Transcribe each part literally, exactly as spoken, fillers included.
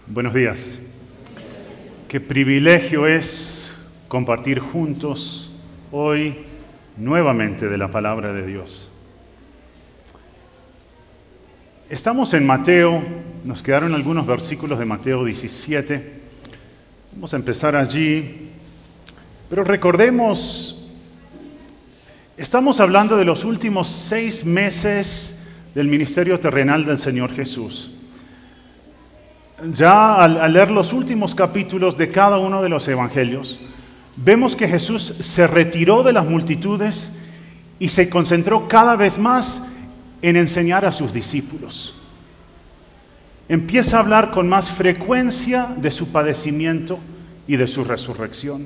Buenos días. Qué privilegio es compartir juntos hoy nuevamente de la palabra de Dios. Estamos en Mateo, nos quedaron algunos versículos de Mateo diecisiete. Vamos a empezar allí, pero recordemos, estamos hablando de los últimos seis meses del ministerio terrenal del Señor Jesús. Ya al, al leer los últimos capítulos de cada uno de los evangelios, vemos que Jesús se retiró de las multitudes y se concentró cada vez más en enseñar a sus discípulos. Empieza a hablar con más frecuencia de su padecimiento y de su resurrección.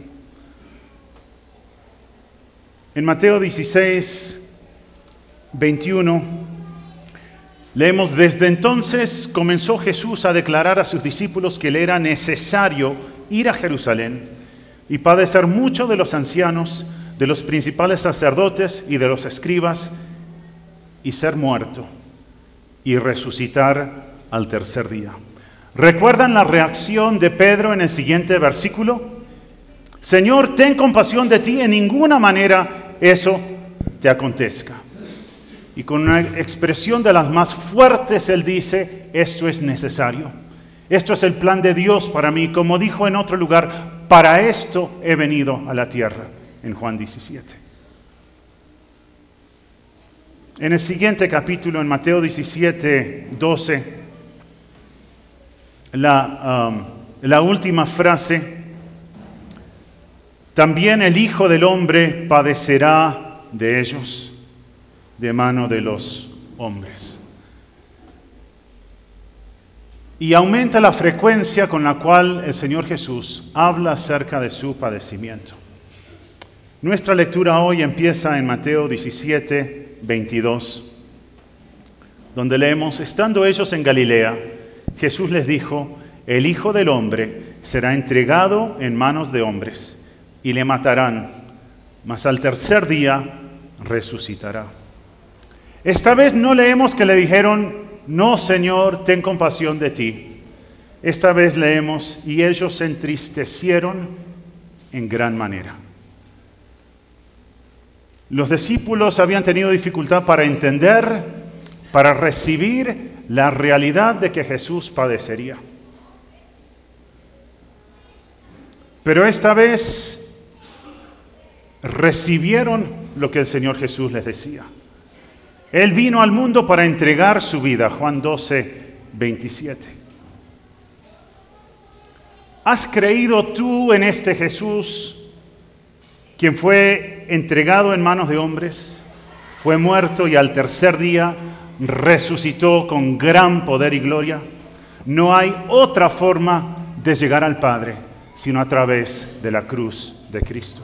En Mateo dieciséis, veintiuno, leemos: desde entonces comenzó Jesús a declarar a sus discípulos que le era necesario ir a Jerusalén y padecer mucho de los ancianos, de los principales sacerdotes y de los escribas, y ser muerto y resucitar al tercer día. ¿Recuerdan la reacción de Pedro en el siguiente versículo? Señor, ten compasión de ti, en ninguna manera eso te acontezca. Y con una expresión de las más fuertes, él dice: esto es necesario. Esto es el plan de Dios para mí. Como dijo en otro lugar, para esto he venido a la tierra, en Juan diecisiete. En el siguiente capítulo, en Mateo diecisiete, doce, la, um, la última frase: también el Hijo del Hombre padecerá de ellos, de mano de los hombres. Y aumenta la frecuencia con la cual el Señor Jesús habla acerca de su padecimiento. Nuestra lectura hoy empieza en Mateo diecisiete, veintidós, donde leemos: estando ellos en Galilea, Jesús les dijo: el Hijo del Hombre será entregado en manos de hombres, y le matarán, mas al tercer día resucitará. Esta vez no leemos que le dijeron: no, Señor, ten compasión de ti. Esta vez leemos: y ellos se entristecieron en gran manera. Los discípulos habían tenido dificultad para entender, para recibir la realidad de que Jesús padecería. Pero esta vez recibieron lo que el Señor Jesús les decía. Él vino al mundo para entregar su vida, Juan doce, veintisiete. ¿Has creído tú en este Jesús, quien fue entregado en manos de hombres, fue muerto y al tercer día resucitó con gran poder y gloria? No hay otra forma de llegar al Padre sino a través de la cruz de Cristo.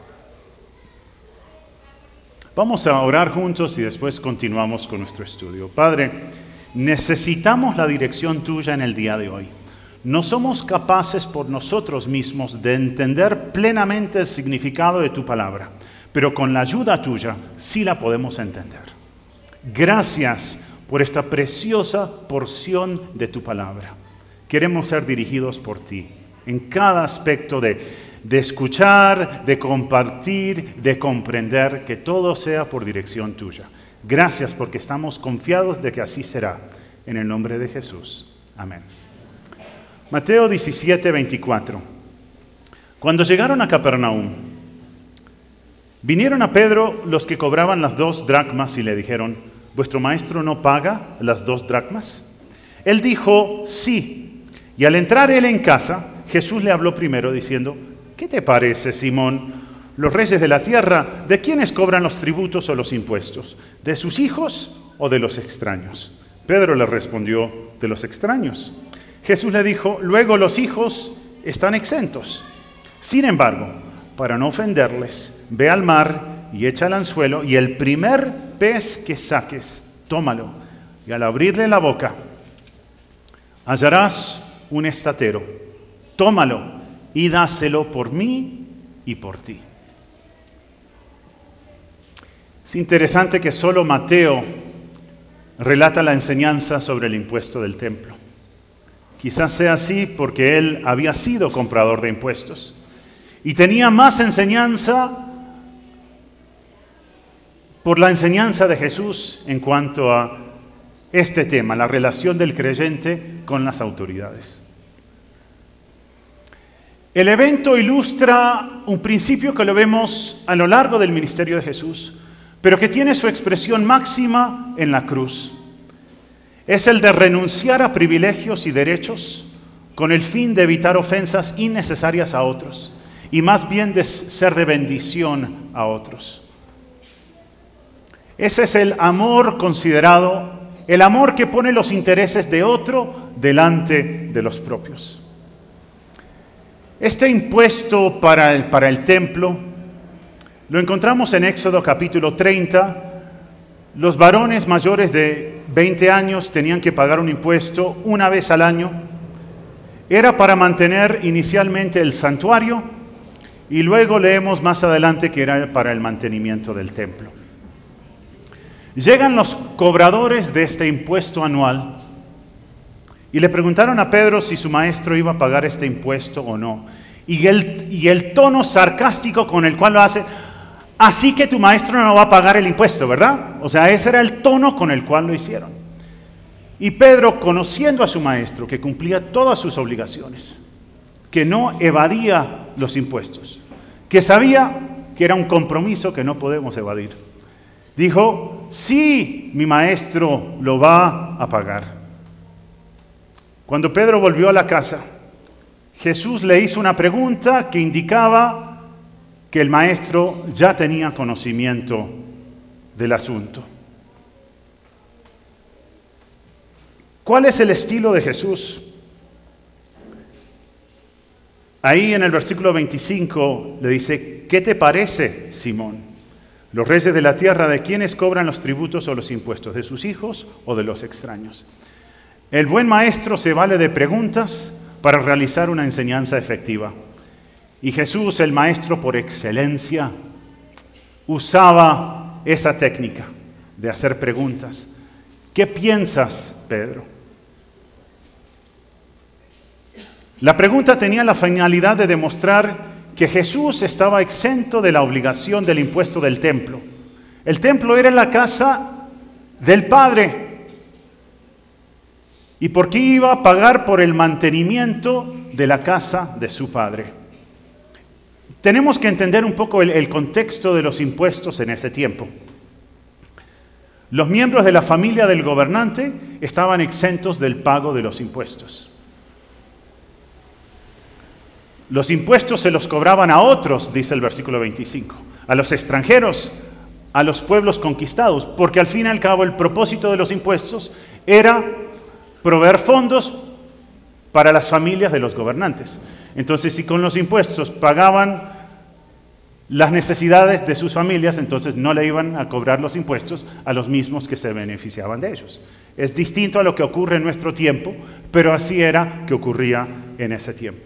Vamos a orar juntos y después continuamos con nuestro estudio. Padre, necesitamos la dirección tuya en el día de hoy. No somos capaces por nosotros mismos de entender plenamente el significado de tu palabra, pero con la ayuda tuya sí la podemos entender. Gracias por esta preciosa porción de tu palabra. Queremos ser dirigidos por ti en cada aspecto de de escuchar, de compartir, de comprender, que todo sea por dirección tuya. Gracias porque estamos confiados de que así será. En el nombre de Jesús. Amén. Mateo diecisiete, veinticuatro. Cuando llegaron a Capernaum, vinieron a Pedro los que cobraban las dos dracmas y le dijeron: ¿vuestro maestro no paga las dos dracmas? Él dijo: sí. Y al entrar él en casa, Jesús le habló primero diciendo: ¿qué te parece, Simón? Los reyes de la tierra, ¿de quiénes cobran los tributos o los impuestos? ¿De sus hijos o de los extraños? Pedro le respondió: de los extraños. Jesús le dijo: luego los hijos están exentos. Sin embargo, para no ofenderles, ve al mar y echa el anzuelo, y el primer pez que saques, tómalo, y al abrirle la boca, hallarás un estatero. Tómalo y dáselo por mí y por ti. Es interesante que solo Mateo relata la enseñanza sobre el impuesto del templo. Quizás sea así porque él había sido comprador de impuestos y tenía más enseñanza por la enseñanza de Jesús en cuanto a este tema, la relación del creyente con las autoridades. El evento ilustra un principio que lo vemos a lo largo del ministerio de Jesús, pero que tiene su expresión máxima en la cruz. Es el de renunciar a privilegios y derechos con el fin de evitar ofensas innecesarias a otros y más bien de ser de bendición a otros. Ese es el amor considerado, el amor que pone los intereses de otro delante de los propios. Este impuesto para el, para el templo lo encontramos en Éxodo capítulo treinta. Los varones mayores de veinte años tenían que pagar un impuesto una vez al año. Era para mantener inicialmente el santuario y luego leemos más adelante que era para el mantenimiento del templo. Llegan los cobradores de este impuesto anual y le preguntaron a Pedro si su maestro iba a pagar este impuesto o no. Y el, y el tono sarcástico con el cual lo hace: así que tu maestro no va a pagar el impuesto, ¿verdad? O sea, ese era el tono con el cual lo hicieron. Y Pedro, conociendo a su maestro, que cumplía todas sus obligaciones, que no evadía los impuestos, que sabía que era un compromiso que no podemos evadir, dijo: sí, mi maestro lo va a pagar. Cuando Pedro volvió a la casa, Jesús le hizo una pregunta que indicaba que el maestro ya tenía conocimiento del asunto. ¿Cuál es el estilo de Jesús? Ahí en el versículo veinticinco le dice: ¿qué te parece, Simón? Los reyes de la tierra, ¿de quiénes cobran los tributos o los impuestos? ¿De sus hijos o de los extraños? El buen maestro se vale de preguntas para realizar una enseñanza efectiva. Y Jesús, el maestro por excelencia, usaba esa técnica de hacer preguntas. ¿Qué piensas, Pedro? La pregunta tenía la finalidad de demostrar que Jesús estaba exento de la obligación del impuesto del templo. El templo era la casa del Padre. ¿Y por qué iba a pagar por el mantenimiento de la casa de su Padre? Tenemos que entender un poco el, el contexto de los impuestos en ese tiempo. Los miembros de la familia del gobernante estaban exentos del pago de los impuestos. Los impuestos se los cobraban a otros, dice el versículo veinticinco, a los extranjeros, a los pueblos conquistados, porque al fin y al cabo el propósito de los impuestos era proveer fondos para las familias de los gobernantes. Entonces, si con los impuestos pagaban las necesidades de sus familias, entonces no le iban a cobrar los impuestos a los mismos que se beneficiaban de ellos. Es distinto a lo que ocurre en nuestro tiempo, pero así era que ocurría en ese tiempo.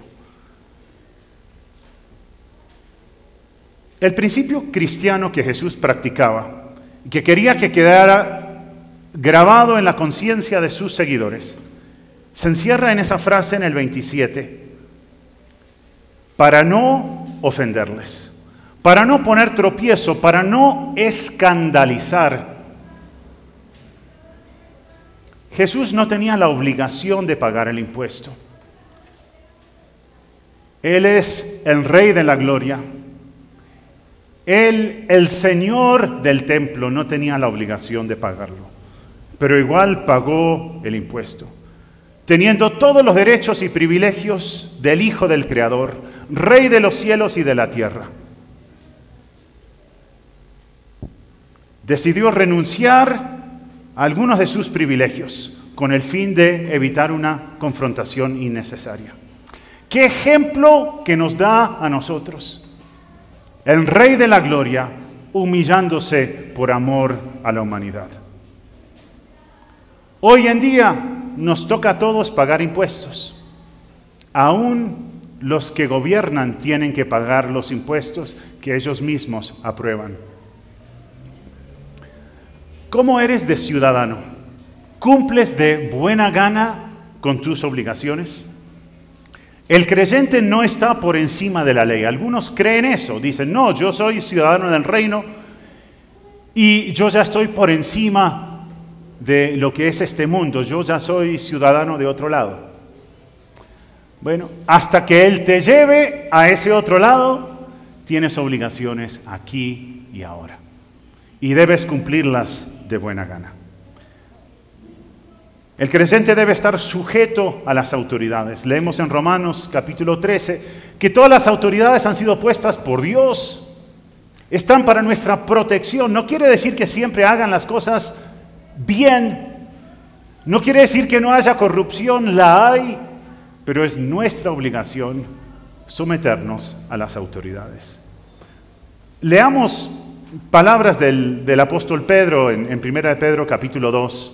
El principio cristiano que Jesús practicaba, que quería que quedara grabado en la conciencia de sus seguidores, se encierra en esa frase en el veintisiete: para no ofenderles, para no poner tropiezo, para no escandalizar. Jesús no tenía la obligación de pagar el impuesto. Él es el Rey de la Gloria. Él, el Señor del templo, no tenía la obligación de pagarlo, pero igual pagó el impuesto, teniendo todos los derechos y privilegios del Hijo del Creador, Rey de los cielos y de la tierra. Decidió renunciar a algunos de sus privilegios con el fin de evitar una confrontación innecesaria. ¿Qué ejemplo que nos da a nosotros? El Rey de la Gloria humillándose por amor a la humanidad. Hoy en día nos toca a todos pagar impuestos. Aún los que gobiernan tienen que pagar los impuestos que ellos mismos aprueban. ¿Cómo eres de ciudadano? ¿Cumples de buena gana con tus obligaciones? El creyente no está por encima de la ley. Algunos creen eso. Dicen, no, yo soy ciudadano del reino y yo ya estoy por encima de lo que es este mundo. Yo ya soy ciudadano de otro lado. Bueno, hasta que Él te lleve a ese otro lado, tienes obligaciones aquí y ahora. Y debes cumplirlas de buena gana. El creyente debe estar sujeto a las autoridades. Leemos en Romanos capítulo trece que todas las autoridades han sido puestas por Dios. Están para nuestra protección. No quiere decir que siempre hagan las cosas bien. No quiere decir que no haya corrupción, la hay. Pero es nuestra obligación someternos a las autoridades. Leamos palabras del, del apóstol Pedro en, en primera de Pedro capítulo dos.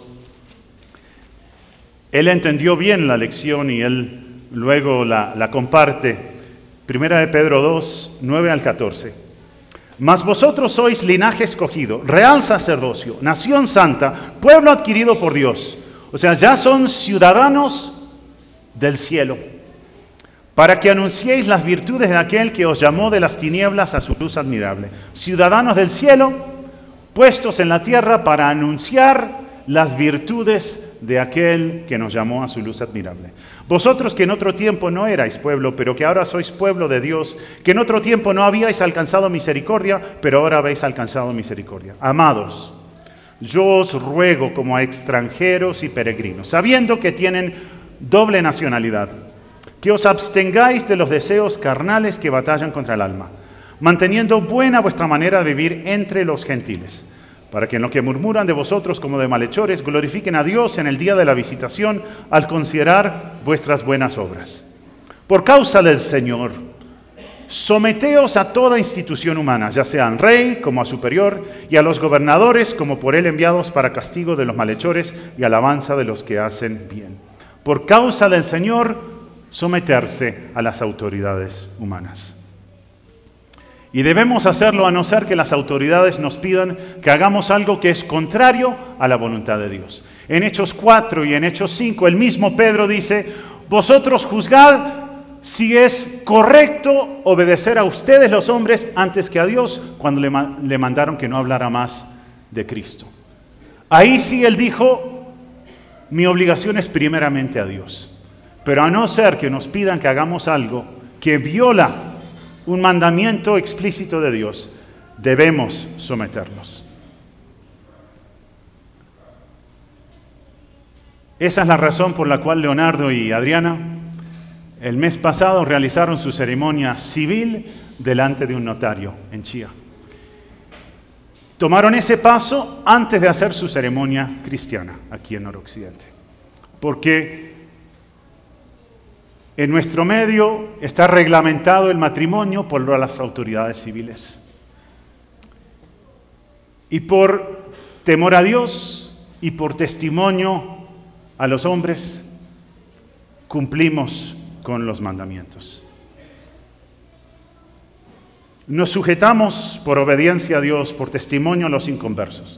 Él entendió bien la lección y él luego la, la comparte. Primera de Pedro dos, nueve al catorce. Mas vosotros sois linaje escogido, real sacerdocio, nación santa, pueblo adquirido por Dios. O sea, ya son ciudadanos del cielo, para que anunciéis las virtudes de aquel que os llamó de las tinieblas a su luz admirable. Ciudadanos del cielo, puestos en la tierra para anunciar las virtudes de aquel que nos llamó a su luz admirable. Vosotros que en otro tiempo no erais pueblo, pero que ahora sois pueblo de Dios, que en otro tiempo no habíais alcanzado misericordia, pero ahora habéis alcanzado misericordia. Amados, yo os ruego como a extranjeros y peregrinos, sabiendo que tienen doble nacionalidad, que os abstengáis de los deseos carnales que batallan contra el alma, manteniendo buena vuestra manera de vivir entre los gentiles, para que en lo que murmuran de vosotros como de malhechores, glorifiquen a Dios en el día de la visitación al considerar vuestras buenas obras. Por causa del Señor, someteos a toda institución humana, ya sea al rey como a superior, y a los gobernadores como por él enviados para castigo de los malhechores y alabanza de los que hacen bien. Por causa del Señor, someterse a las autoridades humanas. Y debemos hacerlo a no ser que las autoridades nos pidan que hagamos algo que es contrario a la voluntad de Dios. En Hechos cuatro y en Hechos cinco, el mismo Pedro dice, vosotros juzgad si es correcto obedecer a ustedes los hombres antes que a Dios, cuando le, le mandaron que no hablara más de Cristo. Ahí sí él dijo, mi obligación es primeramente a Dios. Pero a no ser que nos pidan que hagamos algo que viola un mandamiento explícito de Dios, debemos someternos. Esa es la razón por la cual Leonardo y Adriana el mes pasado realizaron su ceremonia civil delante de un notario en Chía. Tomaron ese paso antes de hacer su ceremonia cristiana aquí en Noroccidente, porque en nuestro medio está reglamentado el matrimonio por las autoridades civiles. Y por temor a Dios y por testimonio a los hombres, cumplimos con los mandamientos. Nos sujetamos por obediencia a Dios, por testimonio a los inconversos.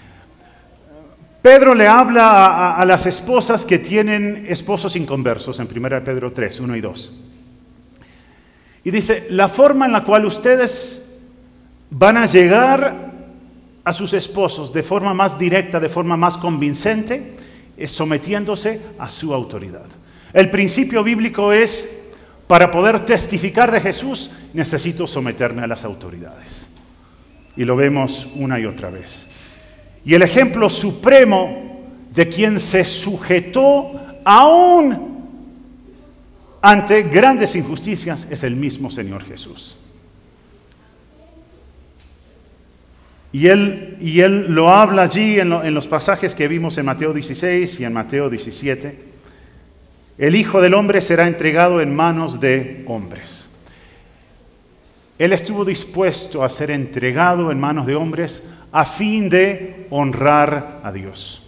Pedro le habla a, a, a las esposas que tienen esposos inconversos en primera de Pedro tres, uno y dos. Y dice, la forma en la cual ustedes van a llegar a sus esposos de forma más directa, de forma más convincente, es sometiéndose a su autoridad. El principio bíblico es, para poder testificar de Jesús, necesito someterme a las autoridades. Y lo vemos una y otra vez. Y el ejemplo supremo de quien se sujetó aún ante grandes injusticias es el mismo Señor Jesús. Y él, y él lo habla allí en, lo, en los pasajes que vimos en Mateo dieciséis y en Mateo diecisiete. El Hijo del Hombre será entregado en manos de hombres. Él estuvo dispuesto a ser entregado en manos de hombres a fin de honrar a Dios.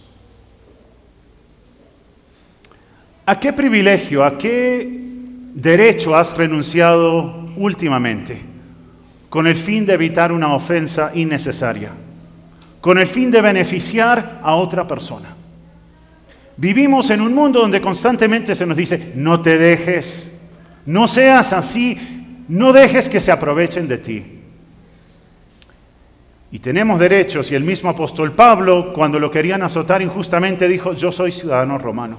¿A qué privilegio, a qué derecho has renunciado últimamente con el fin de evitar una ofensa innecesaria, con el fin de beneficiar a otra persona? Vivimos en un mundo donde constantemente se nos dice, no te dejes, no seas así, no dejes que se aprovechen de ti. Y tenemos derechos, y el mismo apóstol Pablo, cuando lo querían azotar injustamente, dijo, yo soy ciudadano romano.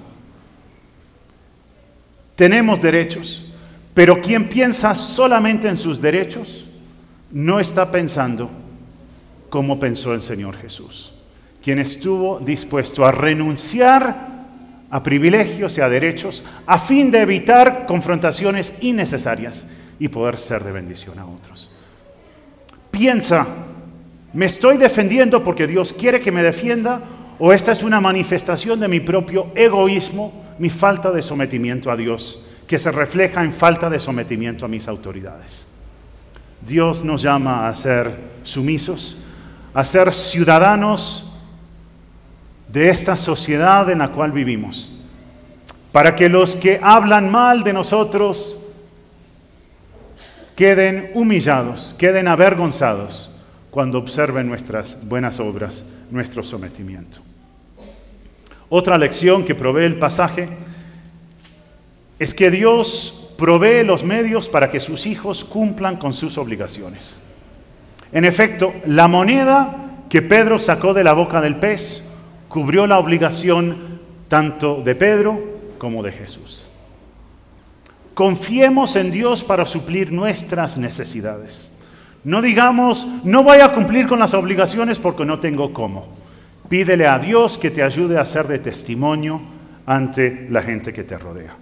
Tenemos derechos, pero quien piensa solamente en sus derechos, no está pensando como pensó el Señor Jesús, quien estuvo dispuesto a renunciar a privilegios y a derechos a fin de evitar confrontaciones innecesarias y poder ser de bendición a otros. Piensa, ¿me estoy defendiendo porque Dios quiere que me defienda? ¿O esta es una manifestación de mi propio egoísmo, mi falta de sometimiento a Dios, que se refleja en falta de sometimiento a mis autoridades? Dios nos llama a ser sumisos, a ser ciudadanos de esta sociedad en la cual vivimos, para que los que hablan mal de nosotros queden humillados, queden avergonzados cuando observen nuestras buenas obras, nuestro sometimiento. Otra lección que provee el pasaje es que Dios provee los medios para que sus hijos cumplan con sus obligaciones. En efecto, la moneda que Pedro sacó de la boca del pez cubrió la obligación tanto de Pedro como de Jesús. Confiemos en Dios para suplir nuestras necesidades. No digamos, no voy a cumplir con las obligaciones porque no tengo cómo. Pídele a Dios que te ayude a ser de testimonio ante la gente que te rodea.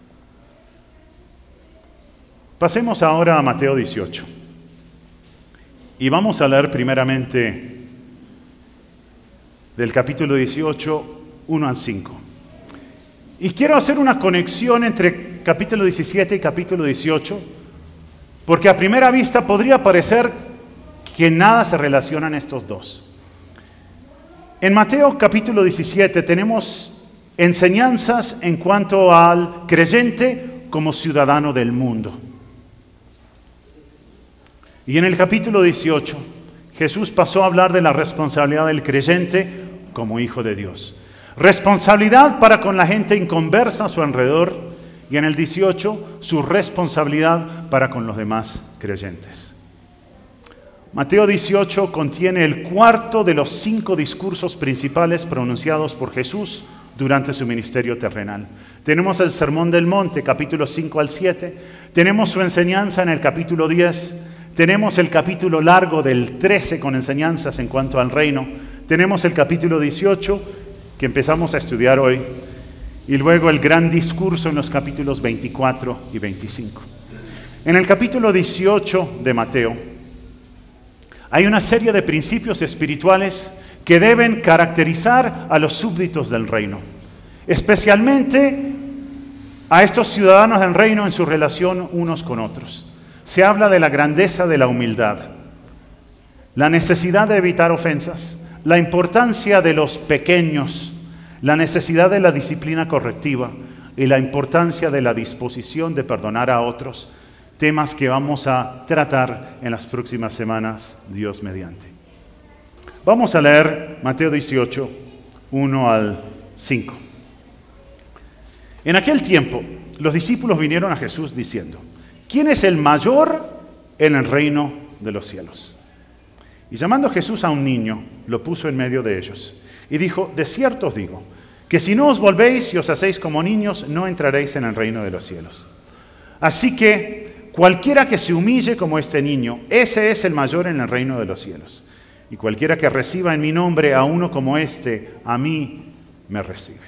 Pasemos ahora a Mateo dieciocho. Y vamos a leer primeramente del capítulo dieciocho, uno al cinco. Y quiero hacer una conexión entre capítulo diecisiete y capítulo dieciocho, porque a primera vista podría parecer que nada se relacionan estos dos. En Mateo capítulo diecisiete tenemos enseñanzas en cuanto al creyente como ciudadano del mundo. Y en el capítulo dieciocho, Jesús pasó a hablar de la responsabilidad del creyente como hijo de Dios. Responsabilidad para con la gente inconversa a su alrededor, y en el dieciocho, su responsabilidad para con los demás creyentes. Mateo dieciocho contiene el cuarto de los cinco discursos principales pronunciados por Jesús durante su ministerio terrenal. Tenemos el Sermón del Monte, capítulos cinco al siete. Tenemos su enseñanza en el capítulo diez. Tenemos el capítulo largo del trece con enseñanzas en cuanto al reino. Tenemos el capítulo dieciocho que empezamos a estudiar hoy. Y luego el gran discurso en los capítulos veinticuatro y veinticinco. En el capítulo dieciocho de Mateo hay una serie de principios espirituales que deben caracterizar a los súbditos del reino, especialmente a estos ciudadanos del reino en su relación unos con otros. Se habla de la grandeza de la humildad, la necesidad de evitar ofensas, la importancia de los pequeños, la necesidad de la disciplina correctiva y la importancia de la disposición de perdonar a otros, temas que vamos a tratar en las próximas semanas, Dios mediante. Vamos a leer Mateo dieciocho, uno al cinco. En aquel tiempo, los discípulos vinieron a Jesús diciendo: ¿quién es el mayor en el reino de los cielos? Y llamando Jesús a un niño, lo puso en medio de ellos y dijo: de cierto os digo, que si no os volvéis y os hacéis como niños, no entraréis en el reino de los cielos. Así que cualquiera que se humille como este niño, ese es el mayor en el reino de los cielos. Y cualquiera que reciba en mi nombre a uno como este, a mí me recibe.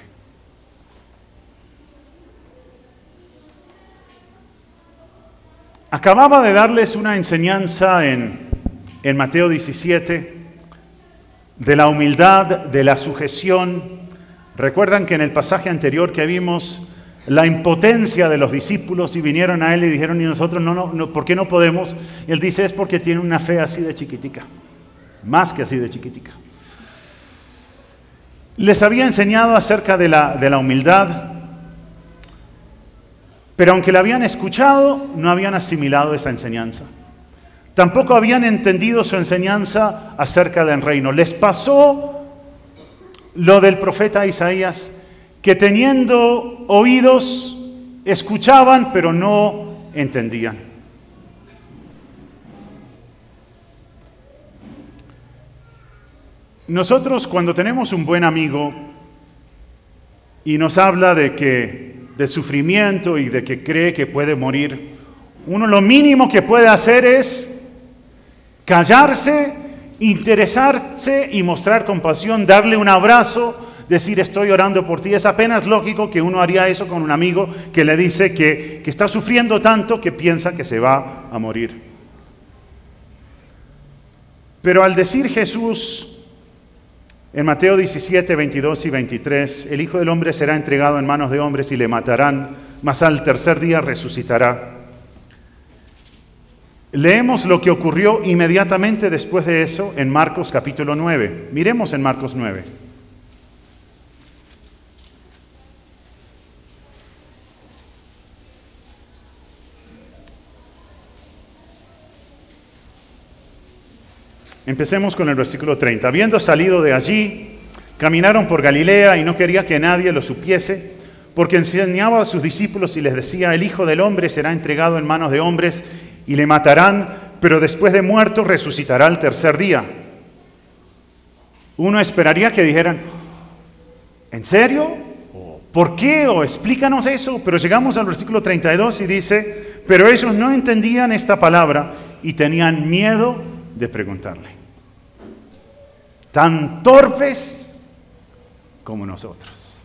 Acababa de darles una enseñanza en, en Mateo diecisiete de la humildad, de la sujeción. Recuerdan que en el pasaje anterior que vimos la impotencia de los discípulos y vinieron a él y dijeron: ¿y nosotros no, no, no, por qué no podemos? Y él dice: es porque tienen una fe así de chiquitica, más que así de chiquitica. Les había enseñado acerca de la, de la humildad, pero aunque la habían escuchado, no habían asimilado esa enseñanza. Tampoco habían entendido su enseñanza acerca del reino. Les pasó lo del profeta Isaías, que teniendo oídos escuchaban, pero no entendían. Nosotros, cuando tenemos un buen amigo y nos habla de que de sufrimiento y de que cree que puede morir, uno lo mínimo que puede hacer es callarse, interesarse y mostrar compasión, darle un abrazo, decir estoy orando por ti. Es apenas lógico que uno haría eso con un amigo que le dice que, que está sufriendo tanto que piensa que se va a morir. Pero al decir Jesús en Mateo diecisiete, veintidós y veintitrés, el Hijo del Hombre será entregado en manos de hombres y le matarán, mas al tercer día resucitará. Leemos lo que ocurrió inmediatamente después de eso en Marcos capítulo nueve. Miremos en Marcos nueve. Empecemos con el versículo treinta. Habiendo salido de allí, caminaron por Galilea y no quería que nadie lo supiese, porque enseñaba a sus discípulos y les decía, el Hijo del Hombre será entregado en manos de hombres y le matarán, pero después de muerto resucitará al tercer día. Uno esperaría que dijeran, ¿en serio? ¿Por qué? O explícanos eso. Pero llegamos al versículo treinta y dos y dice, pero ellos no entendían esta palabra y tenían miedo de preguntarle. Tan torpes como nosotros.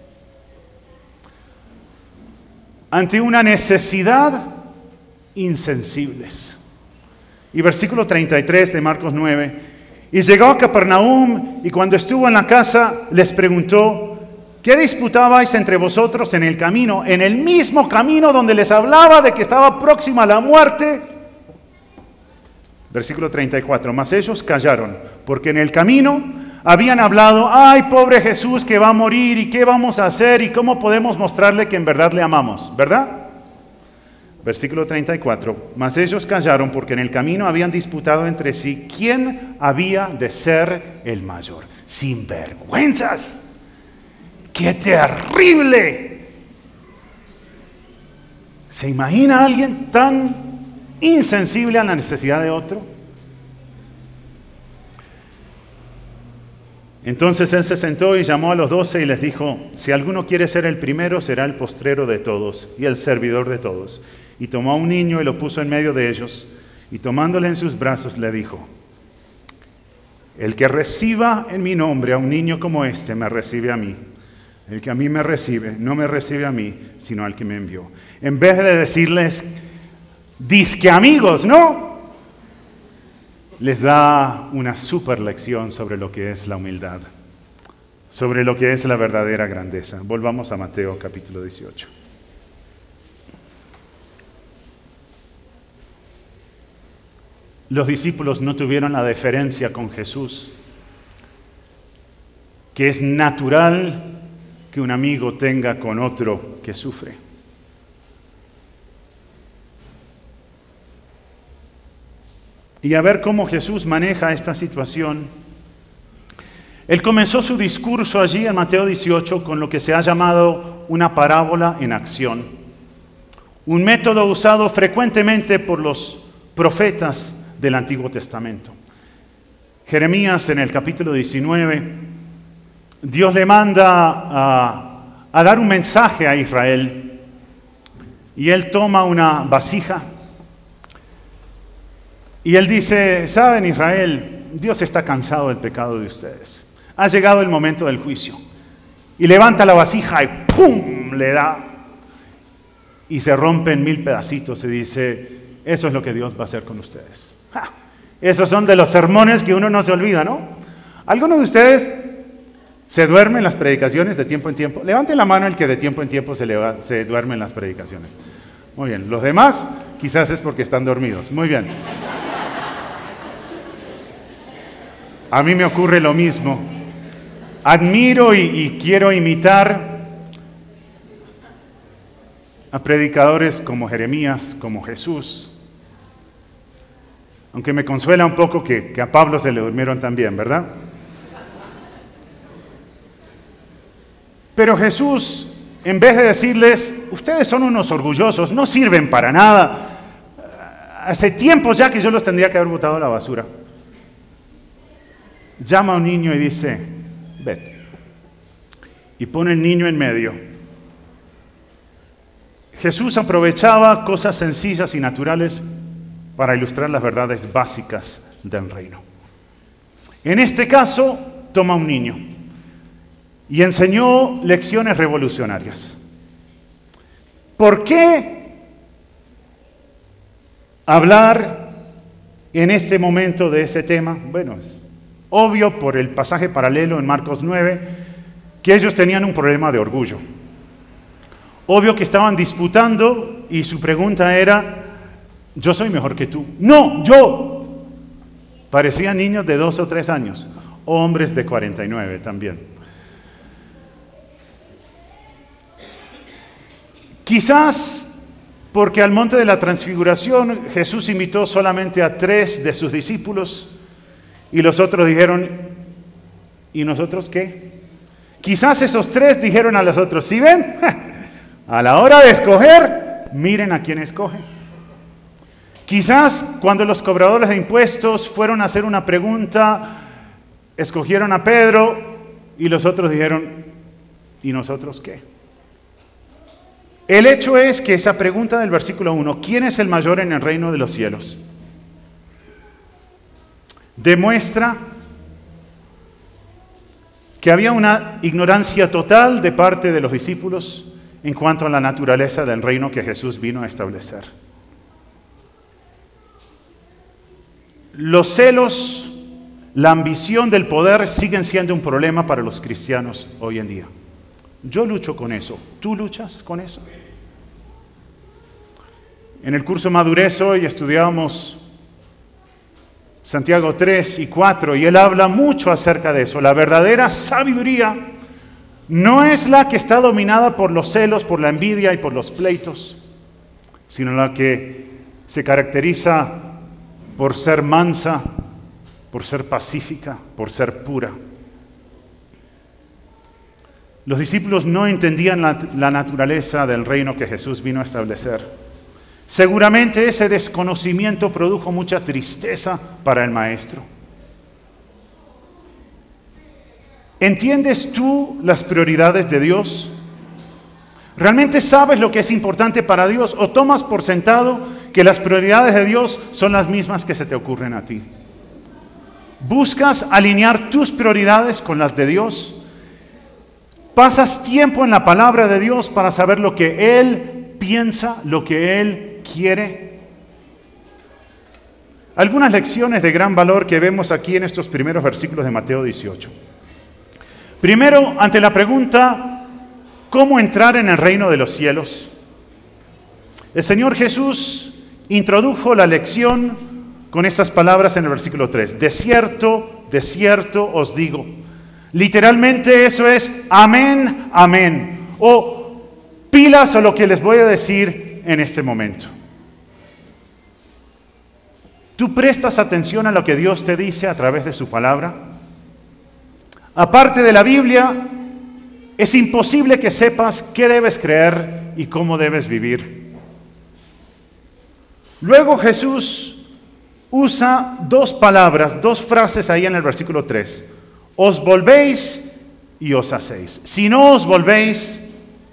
Ante una necesidad, insensibles. Y versículo treinta y tres de Marcos nueve. Y llegó a Capernaum y cuando estuvo en la casa les preguntó, ¿qué disputabais entre vosotros en el camino? En el mismo camino donde les hablaba de que estaba próxima la muerte. Versículo treinta y cuatro, mas ellos callaron, porque en el camino habían hablado, ay, pobre Jesús que va a morir, y qué vamos a hacer, y cómo podemos mostrarle que en verdad le amamos, ¿verdad? Versículo treinta y cuatro, mas ellos callaron, porque en el camino habían disputado entre sí quién había de ser el mayor. ¡Sinvergüenzas! ¡Qué terrible! ¿Se imagina a alguien tan insensible a la necesidad de otro? Entonces él se sentó y llamó a los doce y les dijo, si alguno quiere ser el primero, será el postrero de todos y el servidor de todos. Y tomó a un niño y lo puso en medio de ellos, y tomándole en sus brazos le dijo, el que reciba en mi nombre a un niño como este, me recibe a mí. El que a mí me recibe, no me recibe a mí, sino al que me envió. En vez de decirles, disque amigos, ¿no? Les da una super lección sobre lo que es la humildad, sobre lo que es la verdadera grandeza. Volvamos a Mateo capítulo dieciocho. Los discípulos no tuvieron la deferencia con Jesús, que es natural que un amigo tenga con otro que sufre. Y a ver cómo Jesús maneja esta situación. Él comenzó su discurso allí en Mateo dieciocho con lo que se ha llamado una parábola en acción. Un método usado frecuentemente por los profetas del Antiguo Testamento. Jeremías en el capítulo diecinueve, Dios le manda a, a dar un mensaje a Israel y él toma una vasija y él dice, ¿saben Israel? Dios está cansado del pecado de ustedes. Ha llegado el momento del juicio. Y levanta la vasija y ¡pum! Le da. Y se rompe en mil pedacitos y dice, eso es lo que Dios va a hacer con ustedes. ¡Ja! Esos son de los sermones que uno no se olvida, ¿no? ¿Alguno de ustedes se duerme en las predicaciones de tiempo en tiempo? Levante la mano el que de tiempo en tiempo se, le va, se duerme en las predicaciones. Muy bien. Los demás quizás es porque están dormidos. Muy bien. A mí me ocurre lo mismo. Admiro y, y quiero imitar a predicadores como Jeremías, como Jesús. Aunque me consuela un poco que, que a Pablo se le durmieron también, ¿verdad? Pero Jesús, en vez de decirles, ustedes son unos orgullosos, no sirven para nada, hace tiempo ya que yo los tendría que haber botado a la basura, llama a un niño y dice, vete. Y pone el niño en medio. Jesús aprovechaba cosas sencillas y naturales para ilustrar las verdades básicas del reino. En este caso, toma un niño y enseñó lecciones revolucionarias. ¿Por qué hablar en este momento de ese tema? Bueno, es obvio por el pasaje paralelo en Marcos nueve, que ellos tenían un problema de orgullo. Obvio que estaban disputando y su pregunta era, yo soy mejor que tú. No, yo. Parecían niños de dos o tres años, o hombres de cuarenta y nueve también. Quizás porque al monte de la transfiguración Jesús invitó solamente a tres de sus discípulos y los otros dijeron, ¿y nosotros qué? Quizás esos tres dijeron a los otros, ¿sí ven? A la hora de escoger, miren a quién escogen. Quizás cuando los cobradores de impuestos fueron a hacer una pregunta, escogieron a Pedro y los otros dijeron, ¿y nosotros qué? El hecho es que esa pregunta del versículo uno, ¿quién es el mayor en el reino de los cielos?, demuestra que había una ignorancia total de parte de los discípulos en cuanto a la naturaleza del reino que Jesús vino a establecer. Los celos, la ambición del poder siguen siendo un problema para los cristianos hoy en día. Yo lucho con eso. ¿Tú luchas con eso? En el curso Madurez hoy estudiábamos Santiago tres y cuatro y él habla mucho acerca de eso. La verdadera sabiduría no es la que está dominada por los celos, por la envidia y por los pleitos, sino la que se caracteriza por ser mansa, por ser pacífica, por ser pura. Los discípulos no entendían la, la naturaleza del reino que Jesús vino a establecer. Seguramente ese desconocimiento produjo mucha tristeza para el maestro. ¿Entiendes tú las prioridades de Dios? ¿Realmente sabes lo que es importante para Dios o tomas por sentado que las prioridades de Dios son las mismas que se te ocurren a ti? ¿Buscas alinear tus prioridades con las de Dios? ¿Pasas tiempo en la palabra de Dios para saber lo que Él piensa, lo que Él quiere? Algunas lecciones de gran valor que vemos aquí en estos primeros versículos de Mateo dieciocho. Primero, ante la pregunta, ¿cómo entrar en el reino de los cielos?, el Señor Jesús introdujo la lección con estas palabras en el versículo tres. De cierto, de cierto os digo. Literalmente eso es amén, amén. O pilas a lo que les voy a decir en este momento. ¿Tú prestas atención a lo que Dios te dice a través de su palabra? Aparte de la Biblia, es imposible que sepas qué debes creer y cómo debes vivir. Luego Jesús usa dos palabras, dos frases ahí en el versículo tres. Os volvéis y os hacéis. Si no os volvéis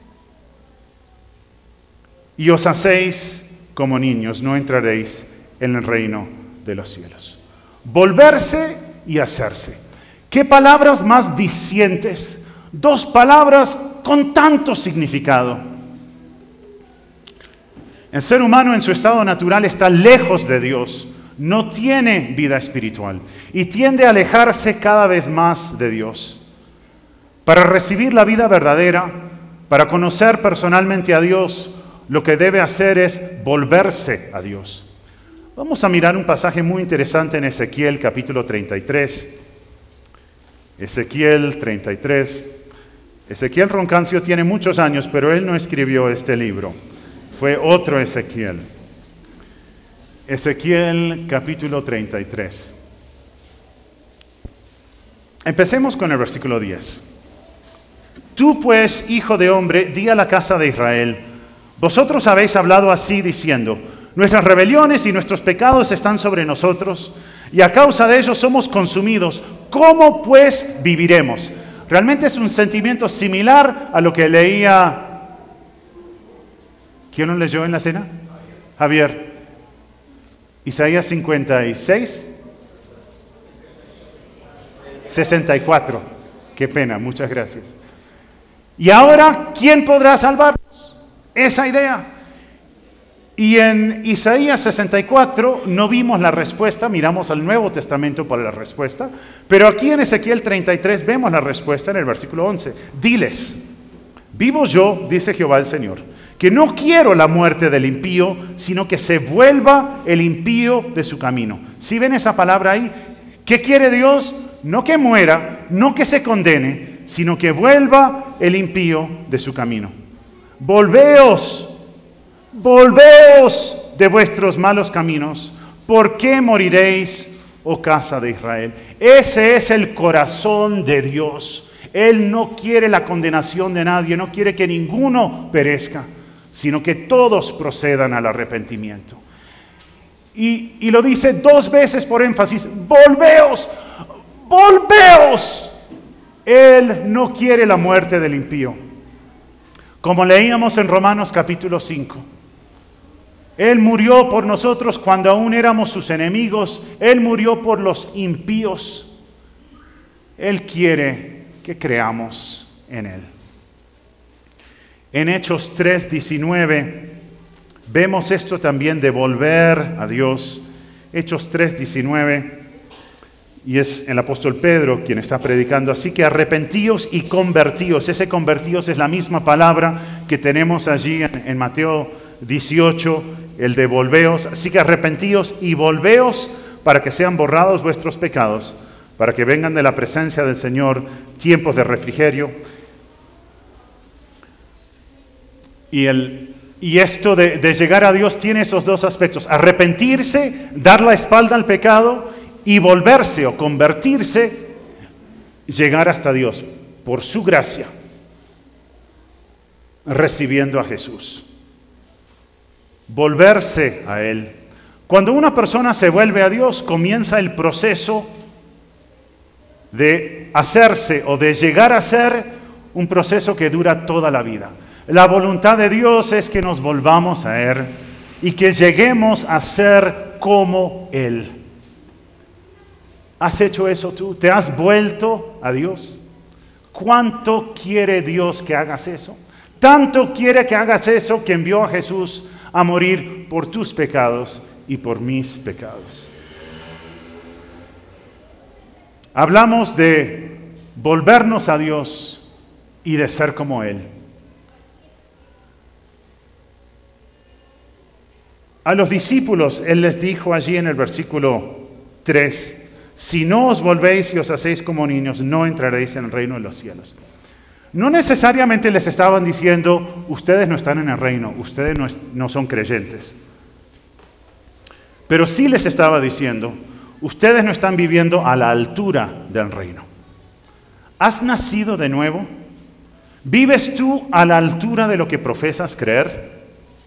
y os hacéis como niños, no entraréis en el reino de los cielos. Volverse y hacerse. ¿Qué palabras más dicientes? Dos palabras con tanto significado. El ser humano en su estado natural está lejos de Dios, no tiene vida espiritual y tiende a alejarse cada vez más de Dios. Para recibir la vida verdadera, para conocer personalmente a Dios, lo que debe hacer es volverse a Dios. Vamos a mirar un pasaje muy interesante en Ezequiel capítulo treinta y tres. Ezequiel treinta y tres. Ezequiel Roncancio tiene muchos años, pero él no escribió este libro. Fue otro Ezequiel. Ezequiel capítulo treinta y tres. Empecemos con el versículo diez. Tú pues, hijo de hombre, di a la casa de Israel, vosotros habéis hablado así diciendo, nuestras rebeliones y nuestros pecados están sobre nosotros, y a causa de ellos somos consumidos. ¿Cómo pues viviremos? Realmente es un sentimiento similar a lo que leía... ¿Quién lo leyó en la cena? Javier. Isaías cincuenta y seis. sesenta y cuatro. Qué pena, muchas gracias. Y ahora, ¿quién podrá salvarnos? Esa idea. Y en Isaías sesenta y cuatro no vimos la respuesta, miramos al Nuevo Testamento para la respuesta, pero aquí en Ezequiel treinta y tres vemos la respuesta en el versículo once. Diles, vivo yo, dice Jehová el Señor, que no quiero la muerte del impío, sino que se vuelva el impío de su camino. ¿Sí ven esa palabra ahí? ¿Qué quiere Dios? No que muera, no que se condene, sino que vuelva el impío de su camino. Volveos. Volveos de vuestros malos caminos. ¿Por qué moriréis, oh casa de Israel? Ese es el corazón de Dios. Él no quiere la condenación de nadie, no quiere que ninguno perezca, sino que todos procedan al arrepentimiento. Y, y lo dice dos veces por énfasis, volveos, volveos. Él no quiere la muerte del impío. Como leíamos en Romanos capítulo cinco. Él murió por nosotros cuando aún éramos sus enemigos. Él murió por los impíos. Él quiere que creamos en Él. En Hechos tres diecinueve vemos esto también de volver a Dios. Hechos tres diecinueve, y es el apóstol Pedro quien está predicando. Así que arrepentíos y convertíos. Ese convertíos es la misma palabra que tenemos allí en, en Mateo dieciocho, el de volveos. Así que arrepentíos y volveos para que sean borrados vuestros pecados, para que vengan de la presencia del Señor tiempos de refrigerio. Y, el, y esto de, de llegar a Dios tiene esos dos aspectos: arrepentirse, dar la espalda al pecado, y volverse o convertirse, llegar hasta Dios por su gracia, recibiendo a Jesús. Volverse a Él. Cuando una persona se vuelve a Dios, comienza el proceso de hacerse o de llegar a ser un proceso que dura toda la vida. La voluntad de Dios es que nos volvamos a Él y que lleguemos a ser como Él. ¿Has hecho eso tú? ¿Te has vuelto a Dios? ¿Cuánto quiere Dios que hagas eso? Tanto quiere que hagas eso que envió a Jesús a morir por tus pecados y por mis pecados. Hablamos de volvernos a Dios y de ser como Él. A los discípulos Él les dijo allí en el versículo tres, si no os volvéis y os hacéis como niños, no entraréis en el reino de los cielos. No necesariamente les estaban diciendo, ustedes no están en el reino, ustedes no, es, no son creyentes. Pero sí les estaba diciendo, ustedes no están viviendo a la altura del reino. ¿Has nacido de nuevo? ¿Vives tú a la altura de lo que profesas creer?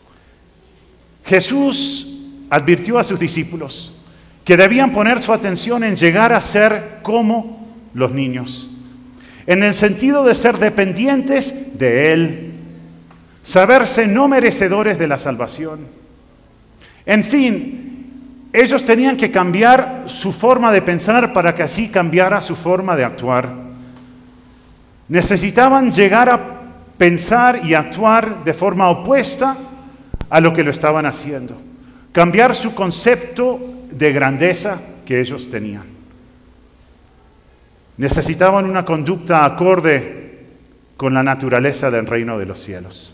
Jesús advirtió a sus discípulos que debían poner su atención en llegar a ser como los niños, en el sentido de ser dependientes de Él, saberse no merecedores de la salvación. En fin, ellos tenían que cambiar su forma de pensar para que así cambiara su forma de actuar. Necesitaban llegar a pensar y actuar de forma opuesta a lo que lo estaban haciendo, cambiar su concepto de grandeza que ellos tenían. Necesitaban una conducta acorde con la naturaleza del reino de los cielos.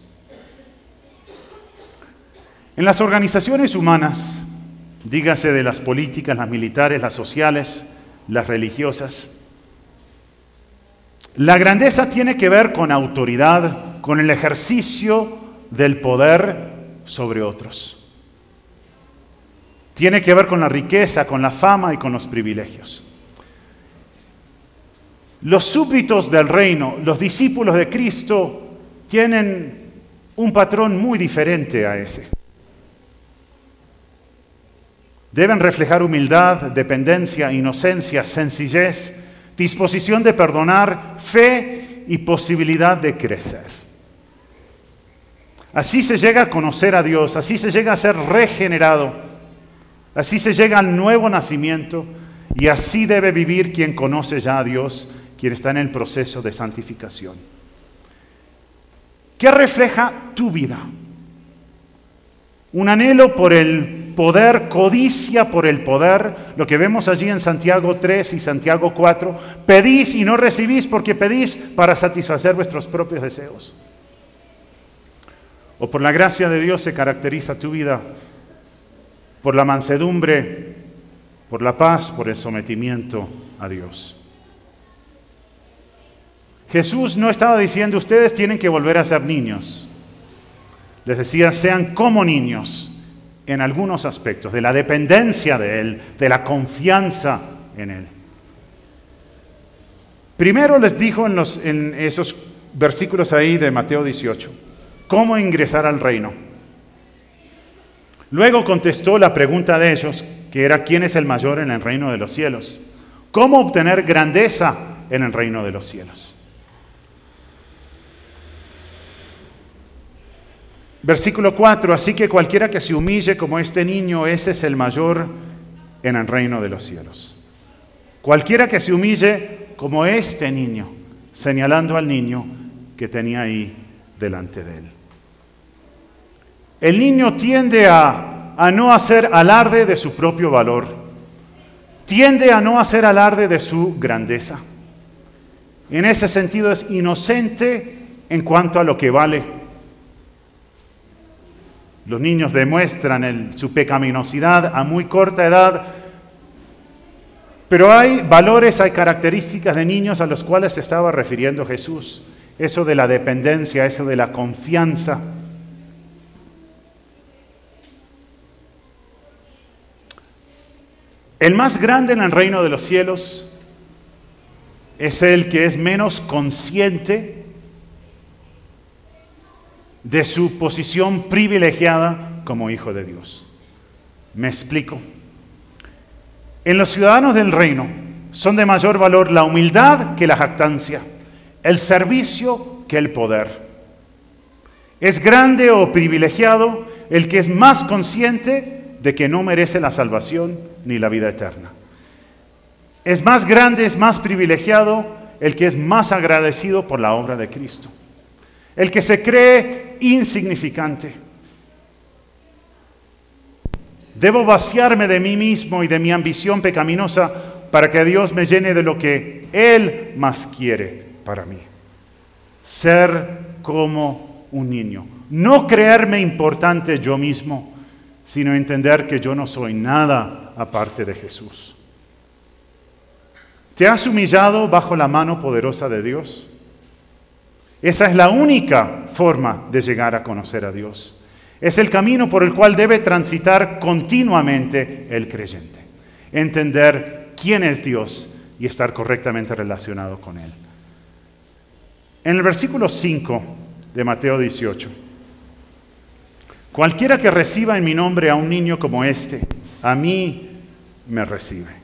En las organizaciones humanas, dígase de las políticas, las militares, las sociales, las religiosas, la grandeza tiene que ver con autoridad, con el ejercicio del poder sobre otros. Tiene que ver con la riqueza, con la fama y con los privilegios. Los súbditos del reino, los discípulos de Cristo, tienen un patrón muy diferente a ese. Deben reflejar humildad, dependencia, inocencia, sencillez, disposición de perdonar, fe y posibilidad de crecer. Así se llega a conocer a Dios, así se llega a ser regenerado, así se llega al nuevo nacimiento y así debe vivir quien conoce ya a Dios, quien está en el proceso de santificación. ¿Qué refleja tu vida? Un anhelo por el poder, codicia por el poder, lo que vemos allí en Santiago tres y Santiago cuatro, pedís y no recibís porque pedís para satisfacer vuestros propios deseos. O por la gracia de Dios se caracteriza tu vida por la mansedumbre, por la paz, por el sometimiento a Dios. Jesús no estaba diciendo, ustedes tienen que volver a ser niños. Les decía, sean como niños en algunos aspectos, de la dependencia de Él, de la confianza en Él. Primero les dijo en, los, en esos versículos ahí de Mateo dieciocho, cómo ingresar al reino. Luego contestó la pregunta de ellos, que era ¿quién es el mayor en el reino de los cielos? ¿Cómo obtener grandeza en el reino de los cielos? Versículo cuatro, así que cualquiera que se humille como este niño, ese es el mayor en el reino de los cielos. Cualquiera que se humille como este niño, señalando al niño que tenía ahí delante de él. El niño tiende a, a no hacer alarde de su propio valor, tiende a no hacer alarde de su grandeza. En ese sentido es inocente en cuanto a lo que vale. Los niños demuestran el, su pecaminosidad a muy corta edad, pero hay valores, hay características de niños a los cuales se estaba refiriendo Jesús. Eso de la dependencia, eso de la confianza. El más grande en el reino de los cielos es el que es menos consciente de su posición privilegiada como hijo de Dios. Me explico. En los ciudadanos del reino son de mayor valor la humildad que la jactancia, el servicio que el poder. Es grande o privilegiado el que es más consciente de que no merece la salvación ni la vida eterna. Es más grande, es más privilegiado el que es más agradecido por la obra de Cristo. El que se cree insignificante. Debo vaciarme de mí mismo y de mi ambición pecaminosa para que Dios me llene de lo que Él más quiere para mí. Ser como un niño. No creerme importante yo mismo, sino entender que yo no soy nada aparte de Jesús. ¿Te has humillado bajo la mano poderosa de Dios? Esa es la única forma de llegar a conocer a Dios. Es el camino por el cual debe transitar continuamente el creyente. Entender quién es Dios y estar correctamente relacionado con Él. En el versículo cinco de Mateo dieciocho, cualquiera que reciba en mi nombre a un niño como este, a mí me recibe.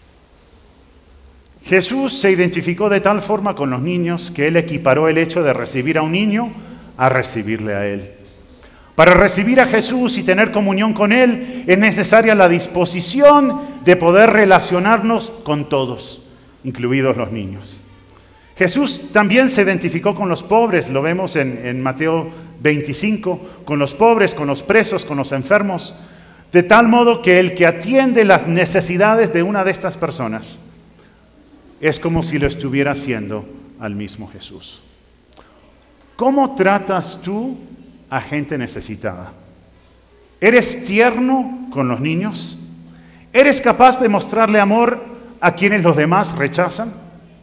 Jesús se identificó de tal forma con los niños que Él equiparó el hecho de recibir a un niño a recibirle a Él. Para recibir a Jesús y tener comunión con Él es necesaria la disposición de poder relacionarnos con todos, incluidos los niños. Jesús también se identificó con los pobres, lo vemos en, en Mateo veinticinco, con los pobres, con los presos, con los enfermos, de tal modo que el que atiende las necesidades de una de estas personas es como si lo estuviera haciendo al mismo Jesús. ¿Cómo tratas tú a gente necesitada? ¿Eres tierno con los niños? ¿Eres capaz de mostrarle amor a quienes los demás rechazan?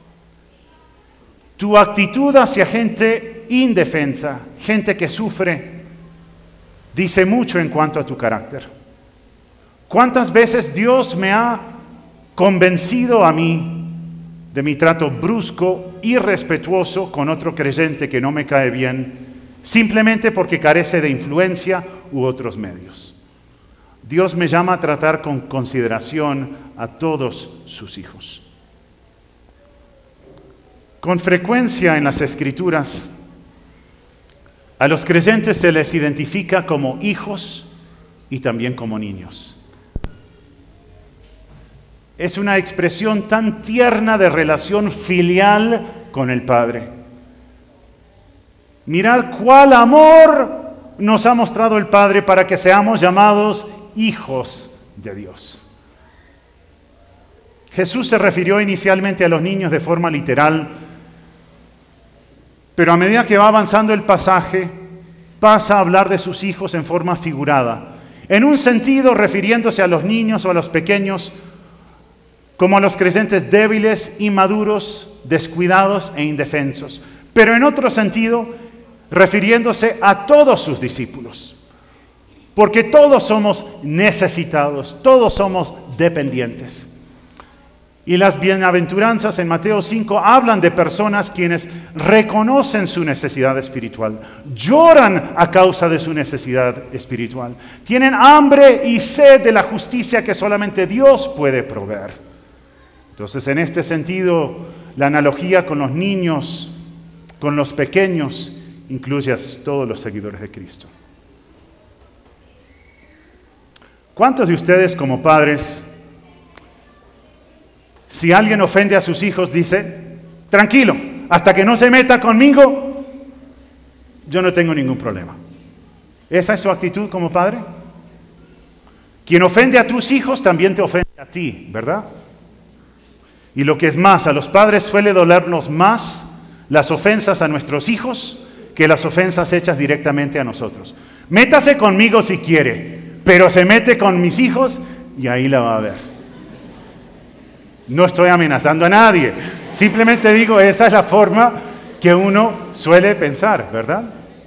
Tu actitud hacia gente indefensa, gente que sufre, dice mucho en cuanto a tu carácter. ¿Cuántas veces Dios me ha convencido a mí de mi trato brusco, irrespetuoso con otro creyente que no me cae bien, simplemente porque carece de influencia u otros medios. Dios me llama a tratar con consideración a todos sus hijos. Con frecuencia en las Escrituras, a los creyentes se les identifica como hijos y también como niños. Es una expresión tan tierna de relación filial con el Padre. Mirad cuál amor nos ha mostrado el Padre para que seamos llamados hijos de Dios. Jesús se refirió inicialmente a los niños de forma literal, pero a medida que va avanzando el pasaje, pasa a hablar de sus hijos en forma figurada, en un sentido refiriéndose a los niños o a los pequeños como a los creyentes débiles, inmaduros, descuidados e indefensos, pero en otro sentido refiriéndose a todos sus discípulos, porque todos somos necesitados, todos somos dependientes. Y las bienaventuranzas en Mateo cinco hablan de personas quienes reconocen su necesidad espiritual, lloran a causa de su necesidad espiritual, tienen hambre y sed de la justicia que solamente Dios puede proveer. Entonces, en este sentido, la analogía con los niños, con los pequeños, incluye a todos los seguidores de Cristo. ¿Cuántos de ustedes como padres, si alguien ofende a sus hijos, dice, tranquilo, hasta que no se meta conmigo, yo no tengo ningún problema? ¿Esa es su actitud como padre? Quien ofende a tus hijos también te ofende a ti, ¿verdad? Y lo que es más, a los padres suele dolernos más las ofensas a nuestros hijos que las ofensas hechas directamente a nosotros. Métase conmigo si quiere, pero se mete con mis hijos y ahí la va a ver. No estoy amenazando a nadie, simplemente digo, esa es la forma que uno suele pensar, ¿verdad?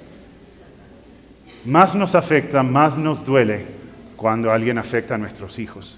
Más nos afecta, más nos duele cuando alguien afecta a nuestros hijos.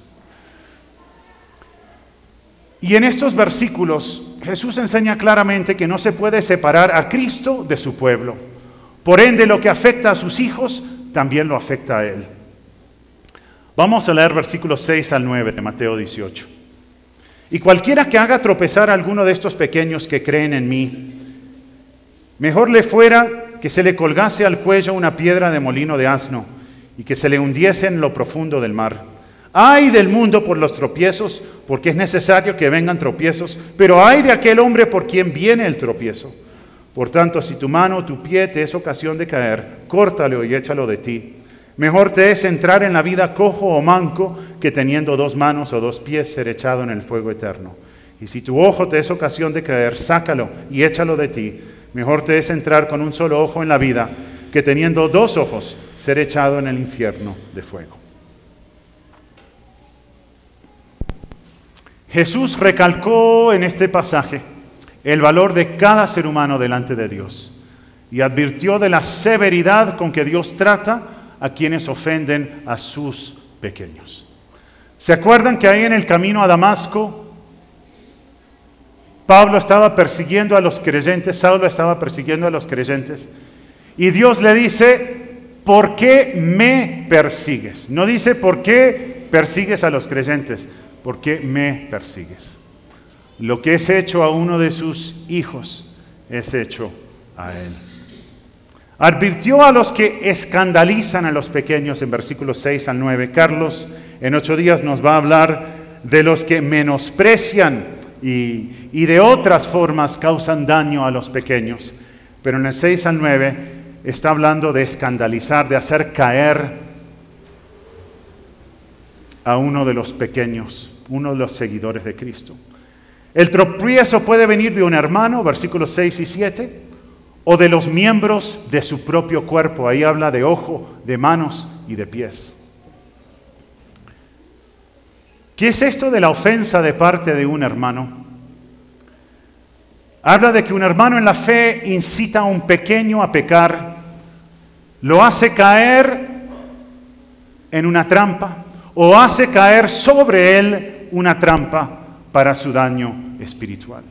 Y en estos versículos Jesús enseña claramente que no se puede separar a Cristo de su pueblo. Por ende, lo que afecta a sus hijos también lo afecta a Él. Vamos a leer versículos seis al nueve de Mateo dieciocho. Y cualquiera que haga tropezar a alguno de estos pequeños que creen en mí, mejor le fuera que se le colgase al cuello una piedra de molino de asno y que se le hundiese en lo profundo del mar. Ay del mundo por los tropiezos, porque es necesario que vengan tropiezos, pero ay de aquel hombre por quien viene el tropiezo. Por tanto, si tu mano o tu pie te es ocasión de caer, córtalo y échalo de ti. Mejor te es entrar en la vida cojo o manco que teniendo dos manos o dos pies ser echado en el fuego eterno. Y si tu ojo te es ocasión de caer, sácalo y échalo de ti. Mejor te es entrar con un solo ojo en la vida que teniendo dos ojos ser echado en el infierno de fuego. Jesús recalcó en este pasaje el valor de cada ser humano delante de Dios y advirtió de la severidad con que Dios trata a quienes ofenden a sus pequeños. ¿Se acuerdan que ahí en el camino a Damasco, Pablo estaba persiguiendo a los creyentes, Saulo estaba persiguiendo a los creyentes, y Dios le dice, ¿por qué me persigues? No dice, ¿por qué persigues a los creyentes? ¿Por qué me persigues? Lo que es hecho a uno de sus hijos es hecho a él. Advirtió a los que escandalizan a los pequeños en versículos seis al nueve. Carlos en ocho días nos va a hablar de los que menosprecian y, y de otras formas causan daño a los pequeños. Pero en el seis al nueve está hablando de escandalizar, de hacer caer a uno de los pequeños, uno de los seguidores de Cristo. El tropiezo puede venir de un hermano, versículos seis y siete, o de los miembros de su propio cuerpo. Ahí habla de ojo, de manos y de pies. ¿Qué es esto de la ofensa de parte de un hermano? Habla de que un hermano en la fe incita a un pequeño a pecar, lo hace caer en una trampa o hace caer sobre él una trampa para su daño espiritual.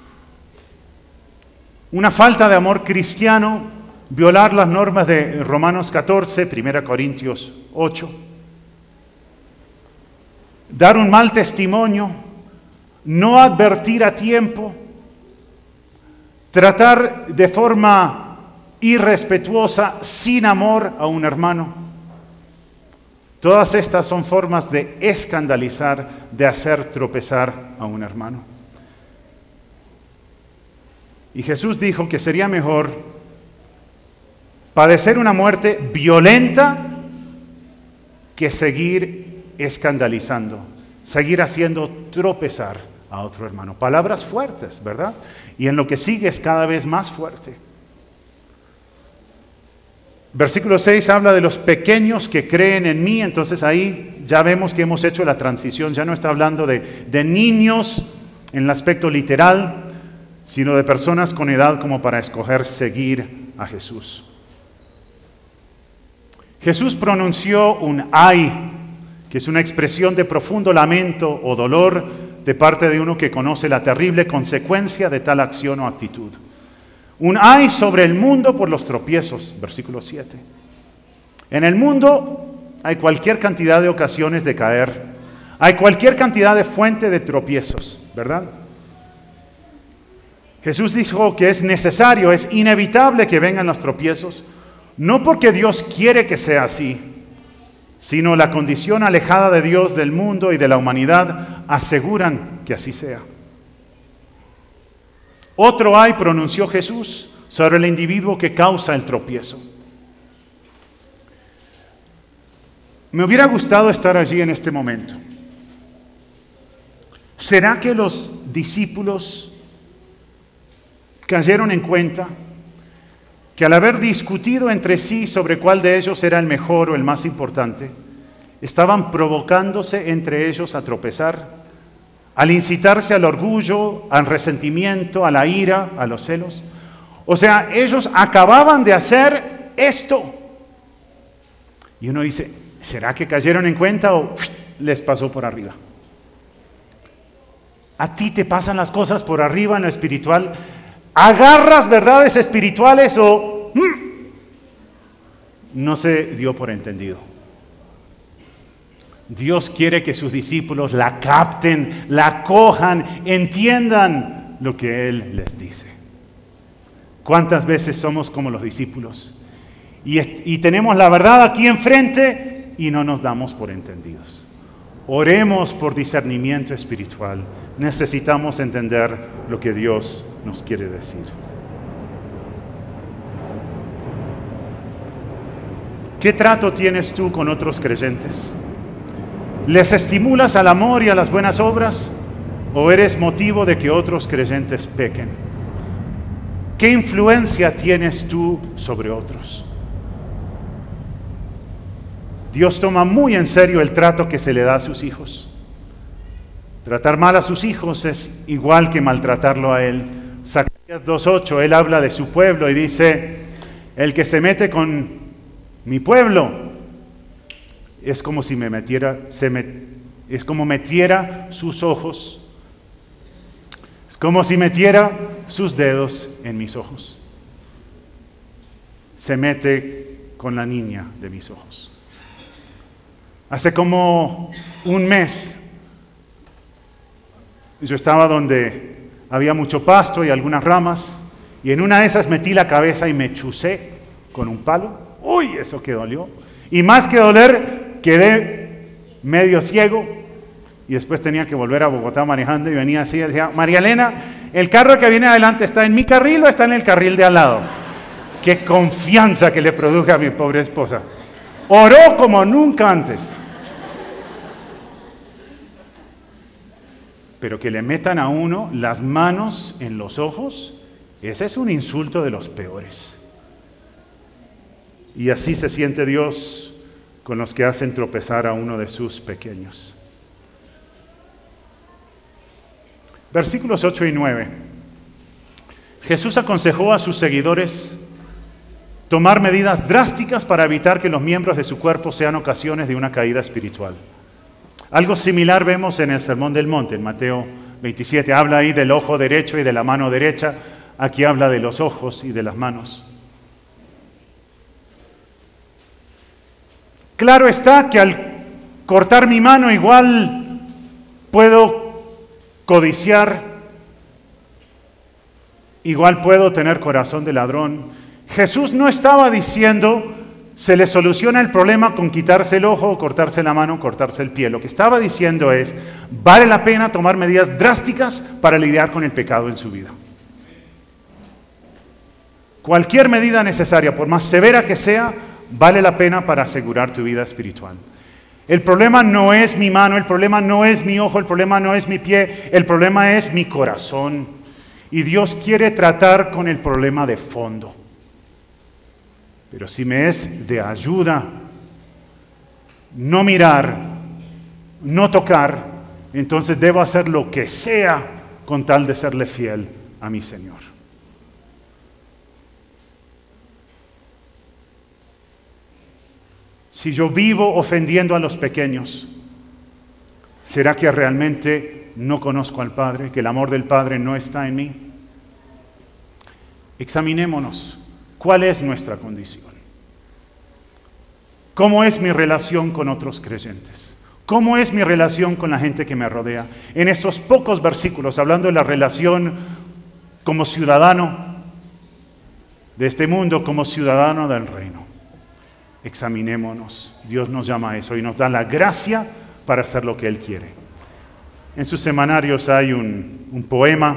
Una falta de amor cristiano, violar las normas de Romanos catorce, primera Corintios ocho, dar un mal testimonio, no advertir a tiempo, tratar de forma irrespetuosa, sin amor a un hermano. Todas estas son formas de escandalizar, de hacer tropezar a un hermano. Y Jesús dijo que sería mejor padecer una muerte violenta que seguir escandalizando, seguir haciendo tropezar a otro hermano. Palabras fuertes, ¿verdad? Y en lo que sigue es cada vez más fuerte. Versículo seis habla de los pequeños que creen en mí, entonces ahí ya vemos que hemos hecho la transición, ya no está hablando de, de niños en el aspecto literal, sino de personas con edad como para escoger seguir a Jesús. Jesús pronunció un ay, que es una expresión de profundo lamento o dolor de parte de uno que conoce la terrible consecuencia de tal acción o actitud. Un ay sobre el mundo por los tropiezos, versículo siete. En el mundo hay cualquier cantidad de ocasiones de caer, hay cualquier cantidad de fuente de tropiezos, ¿verdad? Jesús dijo que es necesario, es inevitable que vengan los tropiezos, no porque Dios quiere que sea así, sino la condición alejada de Dios, del mundo y de la humanidad aseguran que así sea. Otro ay pronunció Jesús sobre el individuo que causa el tropiezo. Me hubiera gustado estar allí en este momento. ¿Será que los discípulos cayeron en cuenta que al haber discutido entre sí sobre cuál de ellos era el mejor o el más importante, estaban provocándose entre ellos a tropezar, al incitarse al orgullo, al resentimiento, a la ira, a los celos? O sea, ellos acababan de hacer esto. Y uno dice, ¿será que cayeron en cuenta o les pasó por arriba? ¿A ti te pasan las cosas por arriba en lo espiritual? ¿Agarras verdades espirituales o mmm, no se dio por entendido? Dios quiere que sus discípulos la capten, la cojan, entiendan lo que Él les dice. ¿Cuántas veces somos como los discípulos? Y, y tenemos la verdad aquí enfrente y no nos damos por entendidos. Oremos por discernimiento espiritual. Necesitamos entender lo que Dios nos quiere decir. ¿Qué trato tienes tú con otros creyentes? ¿Les estimulas al amor y a las buenas obras o eres motivo de que otros creyentes pequen? ¿Qué influencia tienes tú sobre otros? Dios toma muy en serio el trato que se le da a sus hijos. Tratar mal a sus hijos es igual que maltratarlo a Él. Zacarías dos ocho, Él habla de su pueblo y dice, el que se mete con mi pueblo es como si me metiera, se me, es como metiera sus ojos, es como si metiera sus dedos en mis ojos. Se mete con la niña de mis ojos. Hace como un mes, yo estaba donde había mucho pasto y algunas ramas, y en una de esas metí la cabeza y me chucé con un palo. ¡Uy! Eso que dolió. Y más que doler, quedé medio ciego y después tenía que volver a Bogotá manejando y venía así y decía, María Elena, ¿el carro que viene adelante está en mi carril o está en el carril de al lado? Qué confianza que le produjo a mi pobre esposa. Oró como nunca antes. Pero que le metan a uno las manos en los ojos, ese es un insulto de los peores. Y así se siente Dios con los que hacen tropezar a uno de sus pequeños. Versículos ocho y nueve. Jesús aconsejó a sus seguidores tomar medidas drásticas para evitar que los miembros de su cuerpo sean ocasiones de una caída espiritual. Algo similar vemos en el Sermón del Monte, en Mateo veintisiete habla ahí del ojo derecho y de la mano derecha. Aquí habla de los ojos y de las manos. Claro está que al cortar mi mano igual puedo codiciar, igual puedo tener corazón de ladrón. Jesús no estaba diciendo se le soluciona el problema con quitarse el ojo, cortarse la mano, cortarse el pie. Lo que estaba diciendo es, vale la pena tomar medidas drásticas para lidiar con el pecado en su vida. Cualquier medida necesaria, por más severa que sea, vale la pena para asegurar tu vida espiritual. El problema no es mi mano, el problema no es mi ojo, el problema no es mi pie, el problema es mi corazón. Y Dios quiere tratar con el problema de fondo. Pero si me es de ayuda no mirar, no tocar, entonces debo hacer lo que sea con tal de serle fiel a mi Señor. Si yo vivo ofendiendo a los pequeños, ¿será que realmente no conozco al Padre, que el amor del Padre no está en mí? Examinémonos. ¿Cuál es nuestra condición? ¿Cómo es mi relación con otros creyentes? ¿Cómo es mi relación con la gente que me rodea? En estos pocos versículos, hablando de la relación como ciudadano de este mundo, como ciudadano del reino. Examinémonos. Dios nos llama a eso y nos da la gracia para hacer lo que Él quiere. En sus semanarios hay un, un poema.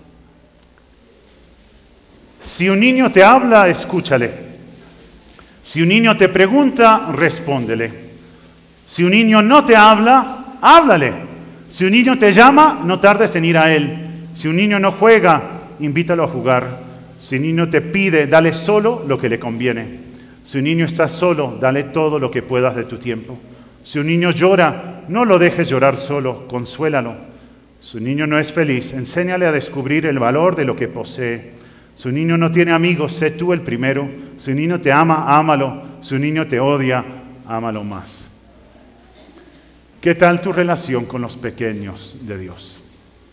Si un niño te habla, escúchale. Si un niño te pregunta, respóndele. Si un niño no te habla, háblale. Si un niño te llama, no tardes en ir a él. Si un niño no juega, invítalo a jugar. Si un niño te pide, dale solo lo que le conviene. Si un niño está solo, dale todo lo que puedas de tu tiempo. Si un niño llora, no lo dejes llorar solo, consuélalo. Si un niño no es feliz, enséñale a descubrir el valor de lo que posee. Si un niño no tiene amigos, sé tú el primero. Si un niño te ama, ámalo. Si un niño te odia, ámalo más. ¿Qué tal tu relación con los pequeños de Dios?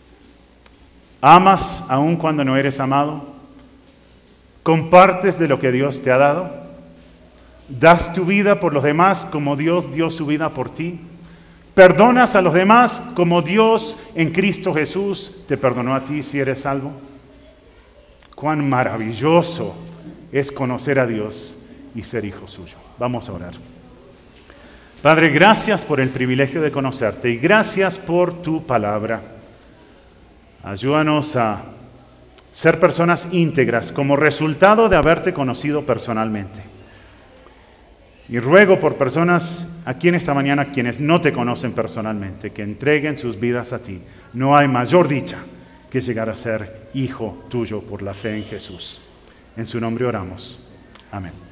¿Amas aun cuando no eres amado? ¿Compartes de lo que Dios te ha dado? ¿Das tu vida por los demás como Dios dio su vida por ti? ¿Perdonas a los demás como Dios en Cristo Jesús te perdonó a ti si eres salvo? Cuán maravilloso es conocer a Dios y ser hijo suyo. Vamos a orar. Padre, gracias por el privilegio de conocerte y gracias por tu palabra. Ayúdanos a ser personas íntegras como resultado de haberte conocido personalmente. Y ruego por personas aquí en esta mañana quienes no te conocen personalmente, que entreguen sus vidas a ti. No hay mayor dicha que llegar a ser hijo tuyo por la fe en Jesús. En su nombre oramos. Amén.